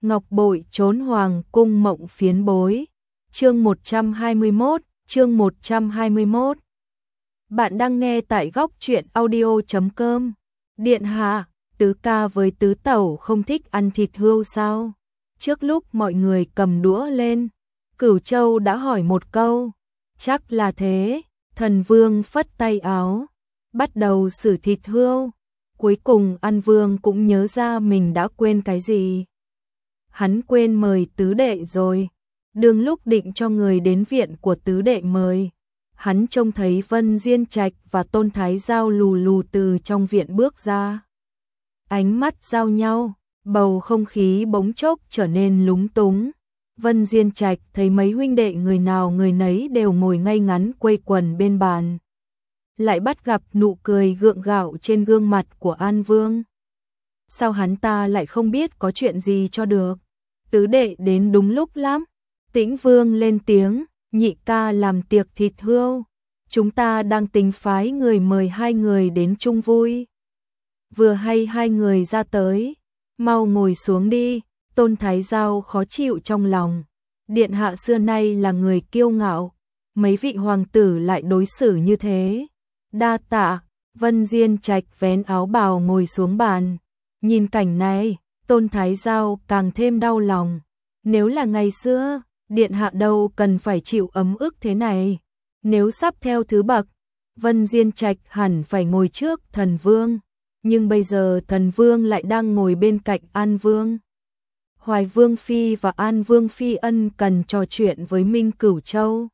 Ngọc bội trốn hoàng cung mộng phiến bối. Chương 121. Bạn đang nghe tại góc truyện audio.com. Điện hạ, tứ ca với tứ tẩu không thích ăn thịt hươu sao? Trước lúc mọi người cầm đũa lên, Cửu Châu đã hỏi một câu. Chắc là thế. Thần Vương phất tay áo, bắt đầu xử thịt hươu. Cuối cùng An Vương cũng nhớ ra mình đã quên cái gì. Hắn quên mời tứ đệ rồi. Đương lúc định cho người đến viện của tứ đệ mời, hắn trông thấy Vân Diên Trạch và Tôn Thái Giao lù lù từ trong viện bước ra. Ánh mắt giao nhau, bầu không khí bỗng chốc trở nên lúng túng. Vân Diên Trạch thấy mấy huynh đệ người nào người nấy đều ngồi ngay ngắn quây quần bên bàn. Lại bắt gặp nụ cười gượng gạo trên gương mặt của An Vương. Sao hắn ta lại không biết có chuyện gì cho được? Tứ đệ đến đúng lúc lắm. Tĩnh Vương lên tiếng, nhị ca làm tiệc thịt hươu. Chúng ta đang tính phái người mời hai người đến chung vui. Vừa hay hai người ra tới, mau ngồi xuống đi. Tôn Thái Giao khó chịu trong lòng. Điện hạ xưa nay là người kiêu ngạo, mấy vị hoàng tử lại đối xử như thế. Đa tạ. Vân Diên Trạch vén áo bào ngồi xuống bàn. Nhìn cảnh này, Tôn Thái Giao càng thêm đau lòng. Nếu là ngày xưa, điện hạ đâu cần phải chịu ấm ức thế này. Nếu sắp theo thứ bậc, Vân Diên Trạch hẳn phải ngồi trước thần vương. Nhưng bây giờ thần vương lại đang ngồi bên cạnh An Vương. Hoài Vương Phi và An Vương Phi ân cần trò chuyện với Minh Cửu Châu.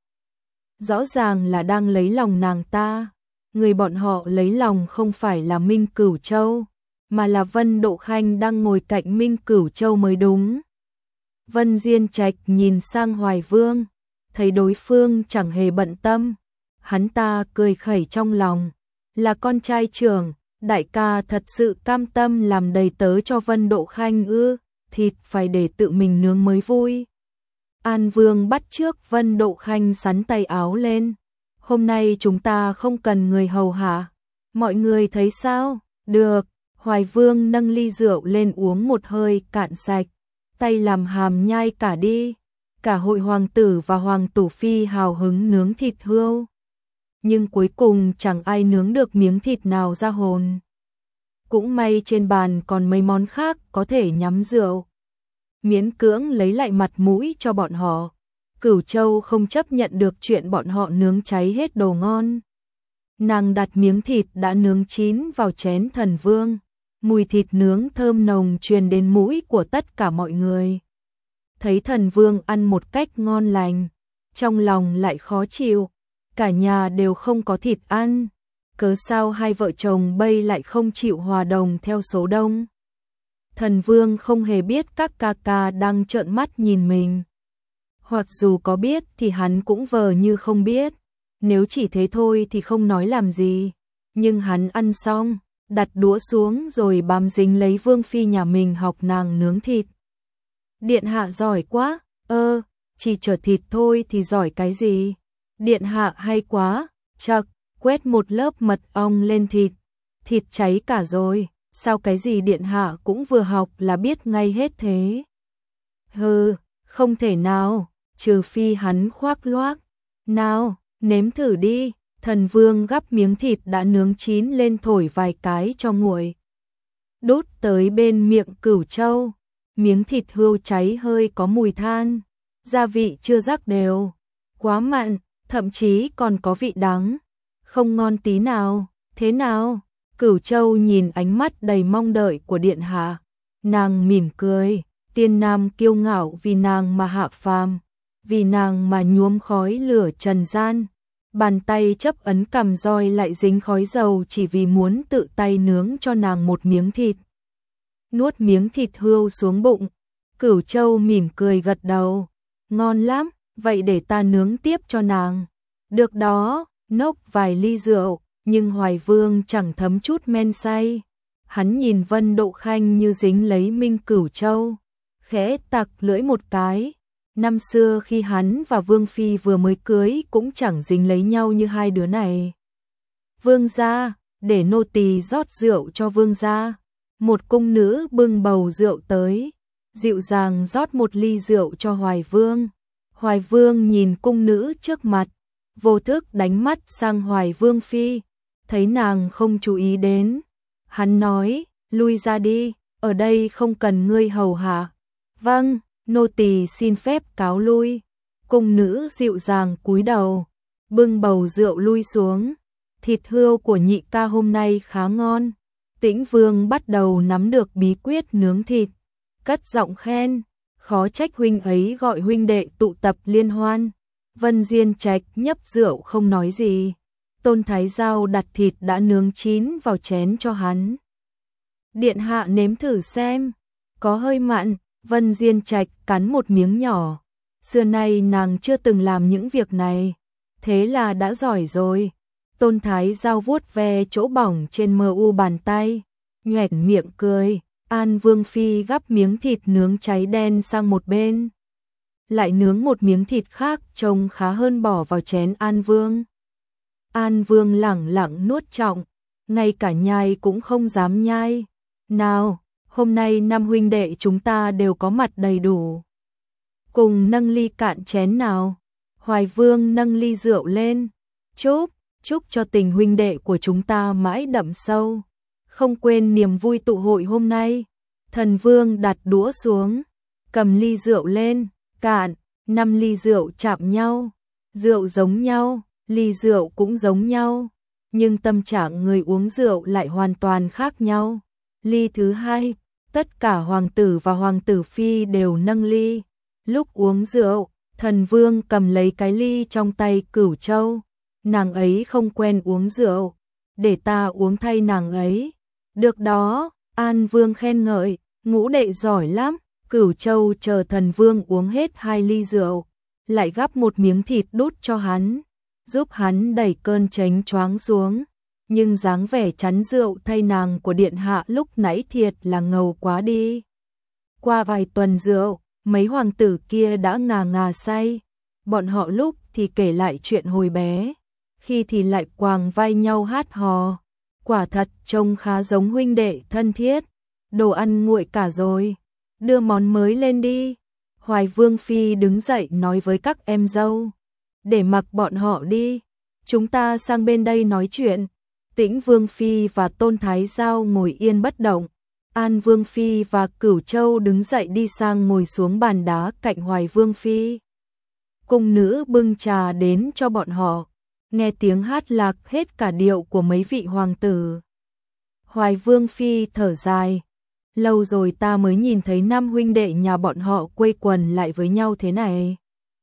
Rõ ràng là đang lấy lòng nàng ta. Người bọn họ lấy lòng không phải là Minh Cửu Châu, mà là Vân Độ Khanh đang ngồi cạnh Minh Cửu Châu mới đúng. Vân Diên Trạch nhìn sang Hoài Vương, thấy đối phương chẳng hề bận tâm. Hắn ta cười khẩy trong lòng. Là con trai trưởng, đại ca thật sự cam tâm làm đầy tớ cho Vân Độ Khanh ư? Thịt phải để tự mình nướng mới vui. An Vương bắt chước Vân Độ Khanh sắn tay áo lên. Hôm nay chúng ta không cần người hầu hạ. Mọi người thấy sao? Được. Hoài Vương nâng ly rượu lên uống một hơi cạn sạch. Tay làm hàm nhai cả đi. Cả hội hoàng tử và hoàng tử phi hào hứng nướng thịt hươu. Nhưng cuối cùng chẳng ai nướng được miếng thịt nào ra hồn. Cũng may trên bàn còn mấy món khác có thể nhắm rượu. Miễn cưỡng lấy lại mặt mũi cho bọn họ. Cửu Châu không chấp nhận được chuyện bọn họ nướng cháy hết đồ ngon. Nàng đặt miếng thịt đã nướng chín vào chén thần vương. Mùi thịt nướng thơm nồng truyền đến mũi của tất cả mọi người. Thấy thần vương ăn một cách ngon lành, trong lòng lại khó chịu. Cả nhà đều không có thịt ăn. Cớ sao hai vợ chồng bây lại không chịu hòa đồng theo số đông? Thần vương không hề biết các ca ca đang trợn mắt nhìn mình. Hoặc dù có biết thì hắn cũng vờ như không biết. Nếu chỉ thế thôi thì không nói làm gì. Nhưng hắn ăn xong, đặt đũa xuống rồi bám dính lấy Vương Phi nhà mình học nàng nướng thịt. Điện hạ giỏi quá. Chỉ chở thịt thôi thì giỏi cái gì? Điện hạ hay quá. Chậc, quét một lớp mật ong lên thịt. Thịt cháy cả rồi. Sao cái gì điện hạ cũng vừa học là biết ngay hết thế? Hừ, không thể nào, trừ phi hắn khoác loác. Nào, nếm thử đi. Thần vương gắp miếng thịt đã nướng chín lên thổi vài cái cho nguội. Đút tới bên miệng Cửu Châu. Miếng thịt hươu cháy hơi có mùi than. Gia vị chưa rắc đều. Quá mặn, thậm chí còn có vị đắng. Không ngon tí nào. Thế nào? Cửu Châu nhìn ánh mắt đầy mong đợi của điện hạ. Nàng mỉm cười. Tiên nam kiêu ngạo vì nàng mà hạ phàm. Vì nàng mà nhuốm khói lửa trần gian. Bàn tay chấp ấn cầm roi lại dính khói dầu chỉ vì muốn tự tay nướng cho nàng một miếng thịt. Nuốt miếng thịt hươu xuống bụng. Cửu Châu mỉm cười gật đầu. Ngon lắm, vậy để ta nướng tiếp cho nàng. Được đó, nốc vài ly rượu. Nhưng Hoài Vương chẳng thấm chút men say. Hắn nhìn Vân Độ Khanh như dính lấy Minh Cửu Châu. Khẽ tặc lưỡi một cái. Năm xưa khi hắn và Vương Phi vừa mới cưới cũng chẳng dính lấy nhau như hai đứa này. Vương gia, để nô tỳ rót rượu cho vương gia. Một cung nữ bưng bầu rượu tới. dịu dàng rót một ly rượu cho Hoài Vương. Hoài Vương nhìn cung nữ trước mặt, vô thức đánh mắt sang Hoài Vương phi, thấy nàng không chú ý đến. Hắn nói, lui ra đi, ở đây không cần ngươi hầu hạ. Vâng, nô tỳ xin phép cáo lui. Cung nữ dịu dàng cúi đầu, bưng bầu rượu lui xuống. Thịt hươu của nhị ca hôm nay khá ngon. Tĩnh Vương bắt đầu nắm được bí quyết nướng thịt, cất giọng khen, khó trách huynh ấy gọi huynh đệ tụ tập liên hoan. Vân Diên Trạch nhấp rượu không nói gì. Tôn Thái Giao đặt thịt đã nướng chín vào chén cho hắn. Điện hạ nếm thử xem, có hơi mặn. Vân Diên Trạch cắn một miếng nhỏ. Xưa nay nàng chưa từng làm những việc này, thế là đã giỏi rồi. Tôn Thái Giao vuốt ve chỗ bỏng trên mờ u bàn tay, nhoẻn miệng cười. An Vương phi gắp miếng thịt nướng cháy đen sang một bên, lại nướng một miếng thịt khác trông khá hơn bỏ vào chén An Vương. An Vương lẳng lặng nuốt trọng, ngay cả nhai cũng không dám nhai. Nào, hôm nay năm huynh đệ chúng ta đều có mặt đầy đủ. Cùng nâng ly cạn chén nào. Hoài Vương nâng ly rượu lên. Chúc cho tình huynh đệ của chúng ta mãi đậm sâu. Không quên niềm vui tụ hội hôm nay. Thần Vương đặt đũa xuống, cầm ly rượu lên, cạn. 5 ly rượu chạm nhau. Rượu giống nhau, ly rượu cũng giống nhau, nhưng tâm trạng người uống rượu lại hoàn toàn khác nhau. Ly thứ hai, tất cả hoàng tử và hoàng tử phi đều nâng ly. Lúc uống rượu, Thần Vương cầm lấy cái ly trong tay Cửu Châu. Nàng ấy không quen uống rượu, để ta uống thay nàng ấy. Được đó, An Vương khen ngợi, ngũ đệ giỏi lắm. Cửu Châu chờ Thần Vương uống hết 2 ly rượu, lại gắp một miếng thịt đút cho hắn, giúp hắn đẩy cơn chánh choáng xuống. Nhưng dáng vẻ chắn rượu thay nàng của điện hạ lúc nãy thiệt là ngầu quá đi. Qua vài tuần rượu, mấy hoàng tử kia đã ngà ngà say. Bọn họ lúc thì kể lại chuyện hồi bé, khi thì lại quàng vai nhau hát hò. Quả thật trông khá giống huynh đệ thân thiết. Đồ ăn nguội cả rồi, đưa món mới lên đi. Hoài Vương phi đứng dậy nói với các em dâu, để mặc bọn họ đi, chúng ta sang bên đây nói chuyện. Tĩnh Vương phi và Tôn Thái Giao ngồi yên bất động. An Vương phi và Cửu Châu đứng dậy đi sang ngồi xuống bàn đá cạnh Hoài Vương phi. Cung nữ bưng trà đến cho bọn họ, nghe tiếng hát lạc hết cả điệu của mấy vị hoàng tử. Hoài Vương phi thở dài, lâu rồi ta mới nhìn thấy 5 huynh đệ nhà bọn họ quây quần lại với nhau thế này.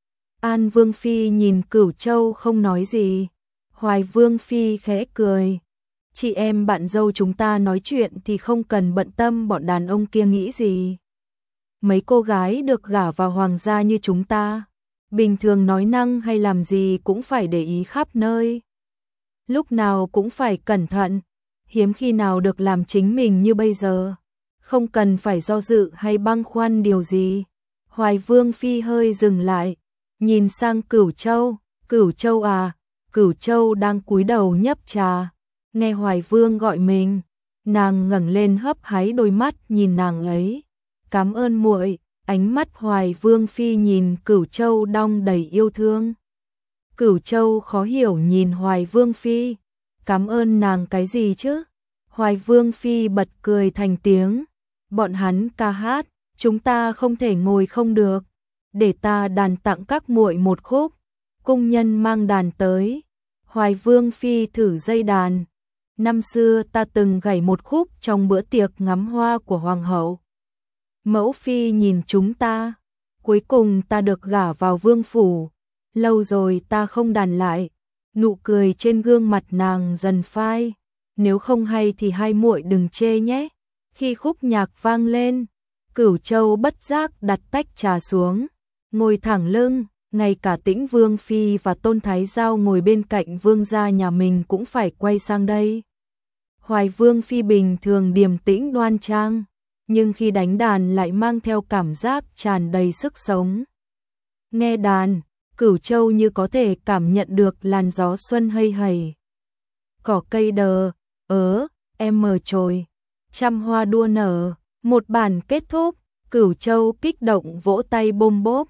An Vương phi nhìn Cửu Châu không nói gì. Hoài Vương phi khẽ cười, chị em bạn dâu chúng ta nói chuyện thì không cần bận tâm bọn đàn ông kia nghĩ gì. Mấy cô gái được gả vào hoàng gia như chúng ta, bình thường nói năng hay làm gì cũng phải để ý khắp nơi, lúc nào cũng phải cẩn thận, hiếm khi nào được làm chính mình như bây giờ, không cần phải do dự hay băn khoăn điều gì. Hoài Vương phi hơi dừng lại, nhìn sang Cửu Châu. Cửu Châu à? Cửu Châu đang cúi đầu nhấp trà, nghe Hoài Vương gọi mình, nàng ngẩng lên hấp háy đôi mắt nhìn nàng ấy. Cảm ơn muội. Ánh mắt Hoài Vương phi nhìn Cửu Châu đong đầy yêu thương. Cửu Châu khó hiểu nhìn Hoài Vương phi, cảm ơn nàng cái gì chứ? Hoài Vương phi bật cười thành tiếng, bọn hắn ca hát, chúng ta không thể ngồi không được, để ta đàn tặng các muội một khúc. Cung nhân mang đàn tới. Hoài Vương phi thử dây đàn. Năm xưa ta từng gảy một khúc trong bữa tiệc ngắm hoa của hoàng hậu. Mẫu phi nhìn chúng ta, cuối cùng ta được gả vào vương phủ. Lâu rồi ta không đàn lại. Nụ cười trên gương mặt nàng dần phai. Nếu không hay thì hai muội đừng chê nhé. Khi khúc nhạc vang lên, Cửu Châu bất giác đặt tách trà xuống, ngồi thẳng lưng. Ngay cả Tĩnh Vương phi và Tôn Thái Giao ngồi bên cạnh vương gia nhà mình cũng phải quay sang đây. Hoài Vương phi bình thường điềm tĩnh đoan trang, nhưng khi đánh đàn lại mang theo cảm giác tràn đầy sức sống. Nghe đàn, Cửu Châu như có thể cảm nhận được làn gió xuân hây hầy. Cỏ cây đờ, em mờ trồi, trăm hoa đua nở. Một bản kết thúc. Cửu Châu kích động vỗ tay bôm bốp.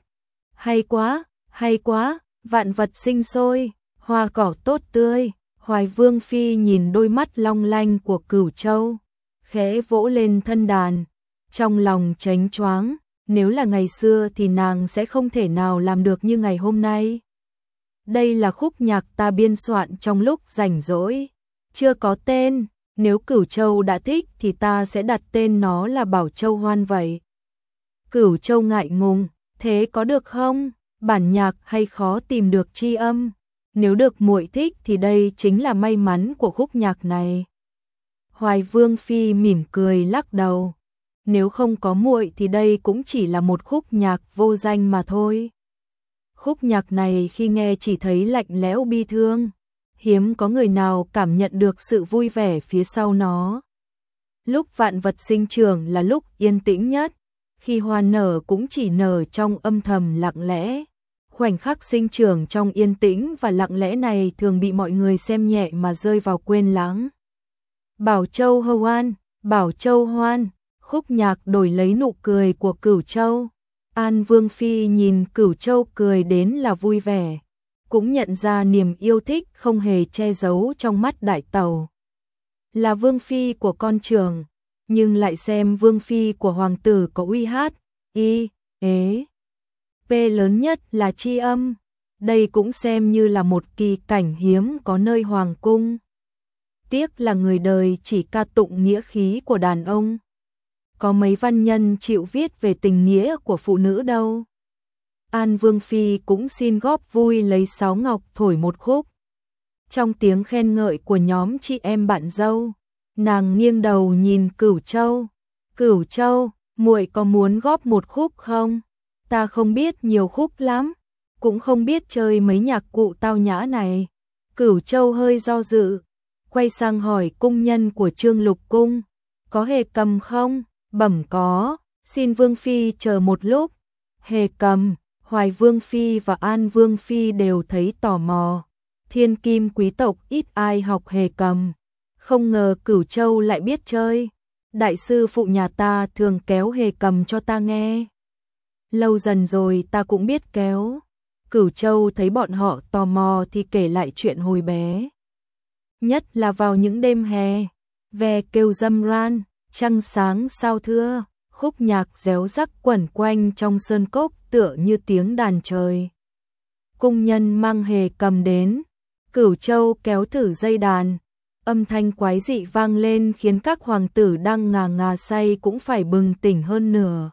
Hay quá, vạn vật sinh sôi, hoa cỏ tốt tươi. Hoài Vương Phi nhìn đôi mắt long lanh của Cửu Châu, khẽ vỗ lên thân đàn, trong lòng chánh choáng, nếu là ngày xưa thì nàng sẽ không thể nào làm được như ngày hôm nay. Đây là khúc nhạc ta biên soạn trong lúc rảnh rỗi, chưa có tên, nếu Cửu Châu đã thích thì ta sẽ đặt tên nó là Bảo Châu Hoan vậy. Cửu Châu ngại ngùng, thế có được không? Bản nhạc hay khó tìm được chi âm? Nếu được muội thích thì đây chính là may mắn của khúc nhạc này. Hoài Vương Phi mỉm cười lắc đầu. Nếu không có muội thì đây cũng chỉ là một khúc nhạc vô danh mà thôi. Khúc nhạc này khi nghe chỉ thấy lạnh lẽo bi thương, hiếm có người nào cảm nhận được sự vui vẻ phía sau nó. Lúc vạn vật sinh trưởng là lúc yên tĩnh nhất, khi hoa nở cũng chỉ nở trong âm thầm lặng lẽ. Khoảnh khắc sinh trưởng trong yên tĩnh và lặng lẽ này thường bị mọi người xem nhẹ mà rơi vào quên lãng. Bảo Châu Hoan, Bảo Châu Hoan, khúc nhạc đổi lấy nụ cười của Cửu Châu. An Vương Phi nhìn Cửu Châu cười đến là vui vẻ, cũng nhận ra niềm yêu thích không hề che giấu trong mắt đại tẩu. Là Vương Phi của con trưởng, nhưng lại xem Vương Phi của hoàng tử có uy hát, y, ế. P lớn nhất là chi âm, đây cũng xem như là một kỳ cảnh hiếm có nơi hoàng cung. Tiếc là người đời chỉ ca tụng nghĩa khí của đàn ông. Có mấy văn nhân chịu viết về tình nghĩa của phụ nữ đâu. An Vương Phi cũng xin góp vui lấy sáo ngọc thổi một khúc. Trong tiếng khen ngợi của nhóm chị em bạn dâu, nàng nghiêng đầu nhìn Cửu Châu. Cửu Châu, muội có muốn góp một khúc không? Ta không biết nhiều khúc lắm, cũng không biết chơi mấy nhạc cụ tao nhã này. Cửu Châu hơi do dự, quay sang hỏi cung nhân của Trương Lục Cung, có hề cầm không? Bẩm có, xin Vương Phi chờ một lúc. Hề cầm, Hoài Vương Phi và An Vương Phi đều thấy tò mò. Thiên kim quý tộc ít ai học hề cầm, không ngờ Cửu Châu lại biết chơi. Đại sư phụ nhà ta thường kéo hề cầm cho ta nghe. Lâu dần rồi ta cũng biết kéo. Cửu Châu thấy bọn họ tò mò thì kể lại chuyện hồi bé. Nhất là vào những đêm hè, ve kêu râm ran, trăng sáng sao thưa, khúc nhạc réo rắc quẩn quanh trong sơn cốc tựa như tiếng đàn trời. Cung nhân mang hề cầm đến, Cửu Châu kéo thử dây đàn, âm thanh quái dị vang lên khiến các hoàng tử đang ngà ngà say cũng phải bừng tỉnh hơn nửa.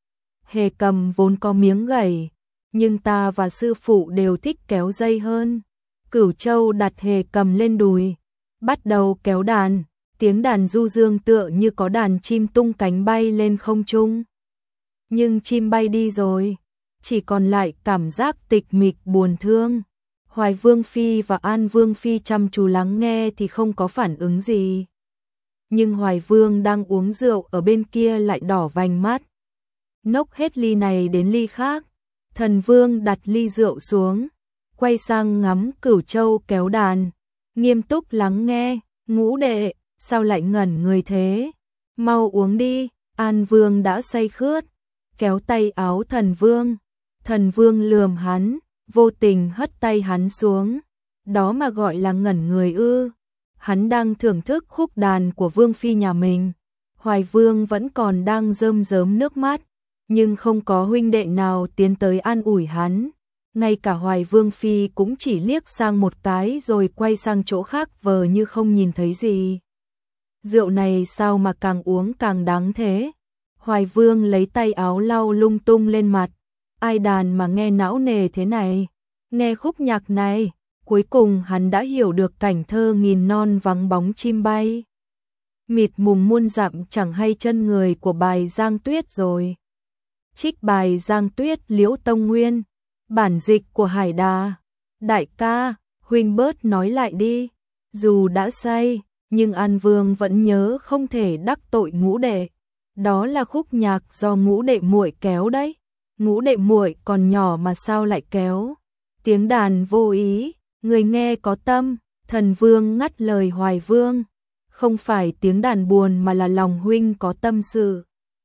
Hề cầm vốn có miếng gảy, nhưng ta và sư phụ đều thích kéo dây hơn. Cửu Châu đặt hề cầm lên đùi, bắt đầu kéo đàn, tiếng đàn du dương tựa như có đàn chim tung cánh bay lên không trung. Nhưng chim bay đi rồi, chỉ còn lại cảm giác tịch mịch buồn thương. Hoài Vương Phi và An Vương Phi chăm chú lắng nghe thì không có phản ứng gì. Nhưng Hoài Vương đang uống rượu ở bên kia lại đỏ vành mắt. Nốc hết ly này đến ly khác, Thần Vương đặt ly rượu xuống, quay sang ngắm Cửu Châu kéo đàn, nghiêm túc lắng nghe. Ngũ đệ, sao lại ngẩn người thế? Mau uống đi. An Vương đã say khướt, kéo tay áo Thần Vương. Thần Vương lườm hắn, vô tình hất tay hắn xuống. Đó mà gọi là ngẩn người ư? Hắn đang thưởng thức khúc đàn của Vương Phi nhà mình. Hoài Vương vẫn còn đang rơm rớm nước mắt, nhưng không có huynh đệ nào tiến tới an ủi hắn. Ngay cả Hoài Vương Phi cũng chỉ liếc sang một cái rồi quay sang chỗ khác vờ như không nhìn thấy gì. Rượu này sao mà càng uống càng đắng thế? Hoài Vương lấy tay áo lau lung tung lên mặt. Ai đàn mà nghe não nề thế này? Nghe khúc nhạc này, cuối cùng hắn đã hiểu được cảnh thơ nghìn non vắng bóng chim bay. Mịt mùng muôn dặm chẳng hay chân người của bài Giang Tuyết rồi. Trích bài Giang Tuyết Liễu Tông Nguyên, bản dịch của Hải Đà. Đại ca, huynh bớt nói lại đi. Dù đã say, nhưng An Vương vẫn nhớ không thể đắc tội ngũ đệ. Đó là khúc nhạc do ngũ đệ muội kéo đấy. Ngũ đệ muội còn nhỏ mà sao lại kéo? Tiếng đàn vô ý, người nghe có tâm. Thần Vương ngắt lời Hoài Vương. Không phải tiếng đàn buồn mà là lòng huynh có tâm sự.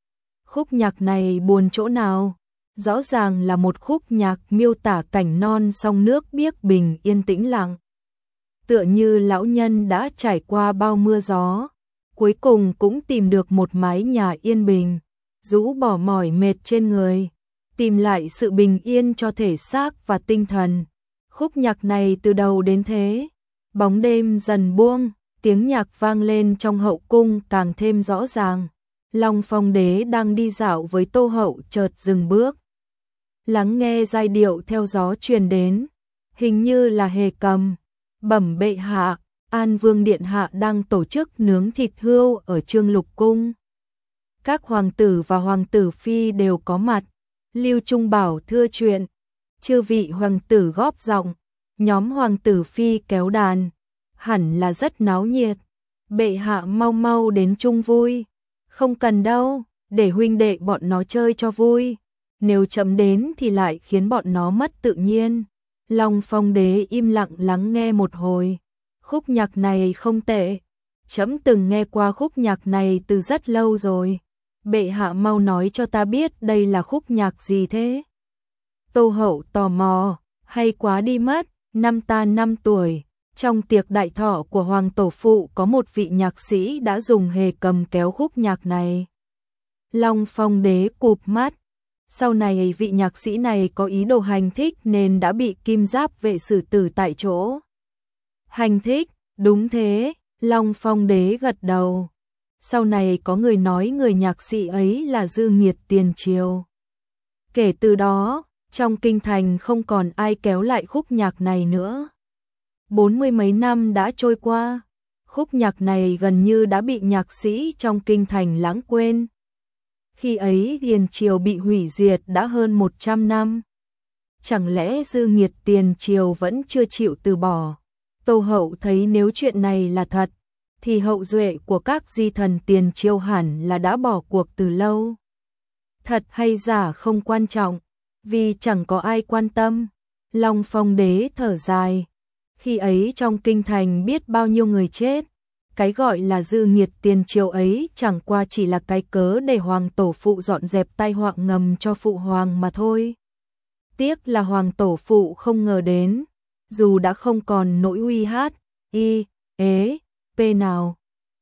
Khúc nhạc này buồn chỗ nào? Rõ ràng là một khúc nhạc miêu tả cảnh non sông nước biếc bình yên tĩnh lặng. Tựa như lão nhân đã trải qua bao mưa gió, cuối cùng cũng tìm được một mái nhà yên bình, rũ bỏ mỏi mệt trên người, tìm lại sự bình yên cho thể xác và tinh thần. Khúc nhạc này từ đầu đến thế, bóng đêm dần buông, tiếng nhạc vang lên trong hậu cung càng thêm rõ ràng. Long Phong Đế đang đi dạo với Tô Hậu chợt dừng bước, lắng nghe giai điệu theo gió truyền đến, hình như là Hề Cầm. Bẩm bệ hạ, An Vương điện hạ đang tổ chức nướng thịt hươu ở Trương Lục cung. Các hoàng tử và hoàng tử phi đều có mặt. Lưu Trung Bảo thưa chuyện, chư vị hoàng tử góp giọng, nhóm hoàng tử phi kéo đàn, hẳn là rất náo nhiệt. Bệ hạ mau mau đến chung vui. Không cần đâu, để huynh đệ bọn nó chơi cho vui. Nếu chậm đến thì lại khiến bọn nó mất tự nhiên. Long Phong Đế im lặng lắng nghe một hồi. Khúc nhạc này không tệ. Trẫm từng nghe qua khúc nhạc này từ rất lâu rồi. Bệ hạ mau nói cho ta biết đây là khúc nhạc gì thế? Tô Hậu tò mò, hay quá đi mất, năm ta 5 tuổi. Trong tiệc đại thọ của Hoàng Tổ Phụ có một vị nhạc sĩ đã dùng Hề Cầm kéo khúc nhạc này. Long Phong Đế cụp mắt. Sau này vị nhạc sĩ này có ý đồ hành thích nên đã bị Kim Giáp vệ xử tử tại chỗ. Hành thích, đúng thế, Long Phong Đế gật đầu. Sau này có người nói người nhạc sĩ ấy là Dư Nghiệt tiền triều. Kể từ đó, trong kinh thành không còn ai kéo lại khúc nhạc này nữa. 40 mấy năm đã trôi qua, khúc nhạc này gần như đã bị nhạc sĩ trong kinh thành lãng quên. Khi ấy tiền triều bị hủy diệt đã hơn 100 năm. Chẳng lẽ Dư Nghiệt tiền triều vẫn chưa chịu từ bỏ? Tô Hậu thấy nếu chuyện này là thật, thì hậu duệ của các di thần tiền triều hẳn là đã bỏ cuộc từ lâu. Thật hay giả không quan trọng, vì chẳng có ai quan tâm. Long Phong Đế thở dài. Khi ấy trong kinh thành biết bao nhiêu người chết. Cái gọi là Dư Nghiệt tiền triều ấy chẳng qua chỉ là cái cớ để Hoàng Tổ Phụ dọn dẹp tai họa ngầm cho Phụ Hoàng mà thôi. Tiếc là Hoàng Tổ Phụ không ngờ đến, dù đã không còn nỗi uy hát, y, ế, p nào.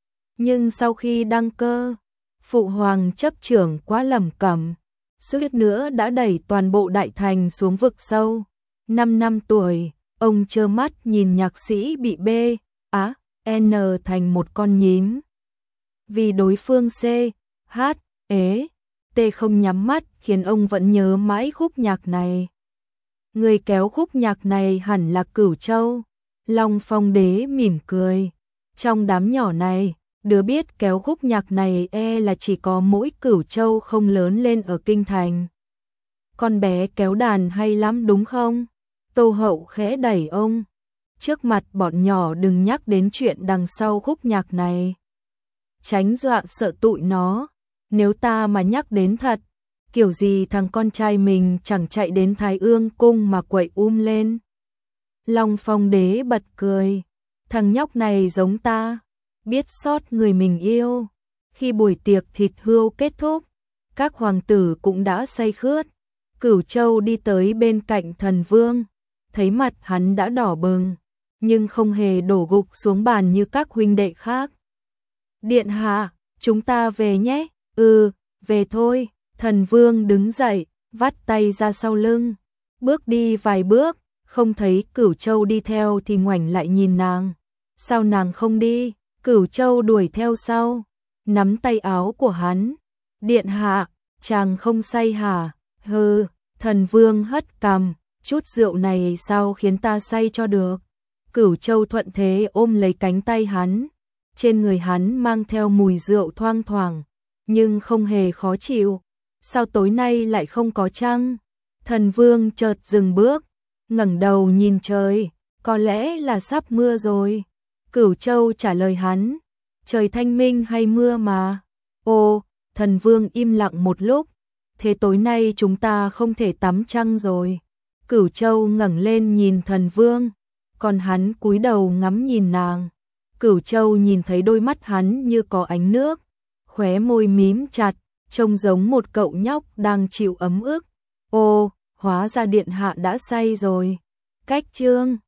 Nhưng sau khi đăng cơ, Phụ Hoàng chấp trưởng quá lầm cẩm, suýt nữa đã đẩy toàn bộ đại thành xuống vực sâu. 5 năm tuổi, ông trơ mắt nhìn nhạc sĩ bị B, á, N thành một con nhím. Vì đối phương C, H, ế, T không nhắm mắt khiến ông vẫn nhớ mãi khúc nhạc này. Người kéo khúc nhạc này hẳn là Cửu Châu. Long Phong Đế mỉm cười. Trong đám nhỏ này, đứa biết kéo khúc nhạc này là chỉ có mỗi Cửu Châu không lớn lên ở kinh thành. Con bé kéo đàn hay lắm đúng không? Tô Hậu khẽ đẩy ông. Trước mặt bọn nhỏ đừng nhắc đến chuyện đằng sau khúc nhạc này. Tránh dọa sợ tụi nó. Nếu ta mà nhắc đến thật, kiểu gì thằng con trai mình chẳng chạy đến Thái Ương cung mà quậy lên. Long Phong Đế bật cười. Thằng nhóc này giống ta, biết xót người mình yêu. Khi buổi tiệc thịt hươu kết thúc, các hoàng tử cũng đã say khướt. Cửu Châu đi tới bên cạnh Thần Vương, thấy mặt hắn đã đỏ bừng, nhưng không hề đổ gục xuống bàn như các huynh đệ khác. Điện hạ, chúng ta về nhé. Về thôi. Thần Vương đứng dậy, vắt tay ra sau lưng, bước đi vài bước, không thấy Cửu Châu đi theo thì ngoảnh lại nhìn nàng. Sao nàng không đi? Cửu Châu đuổi theo sau, nắm tay áo của hắn. Điện hạ, chàng không say hả? Hừ, Thần Vương hất cằm, chút rượu này sao khiến ta say cho được. Cửu Châu thuận thế ôm lấy cánh tay hắn. Trên người hắn mang theo mùi rượu thoang thoảng, nhưng không hề khó chịu. Sao tối nay lại không có trăng? Thần Vương chợt dừng bước, ngẩng đầu nhìn trời, có lẽ là sắp mưa rồi. Cửu Châu trả lời hắn, trời thanh minh hay mưa mà. Ồ, Thần Vương im lặng một lúc, thế tối nay chúng ta không thể tắm trăng rồi. Cửu Châu ngẩng lên nhìn Thần Vương, còn hắn cúi đầu ngắm nhìn nàng. Cửu Châu nhìn thấy đôi mắt hắn như có ánh nước, khóe môi mím chặt, trông giống một cậu nhóc đang chịu ấm ức. Ô, hóa ra điện hạ đã say rồi. Cách chương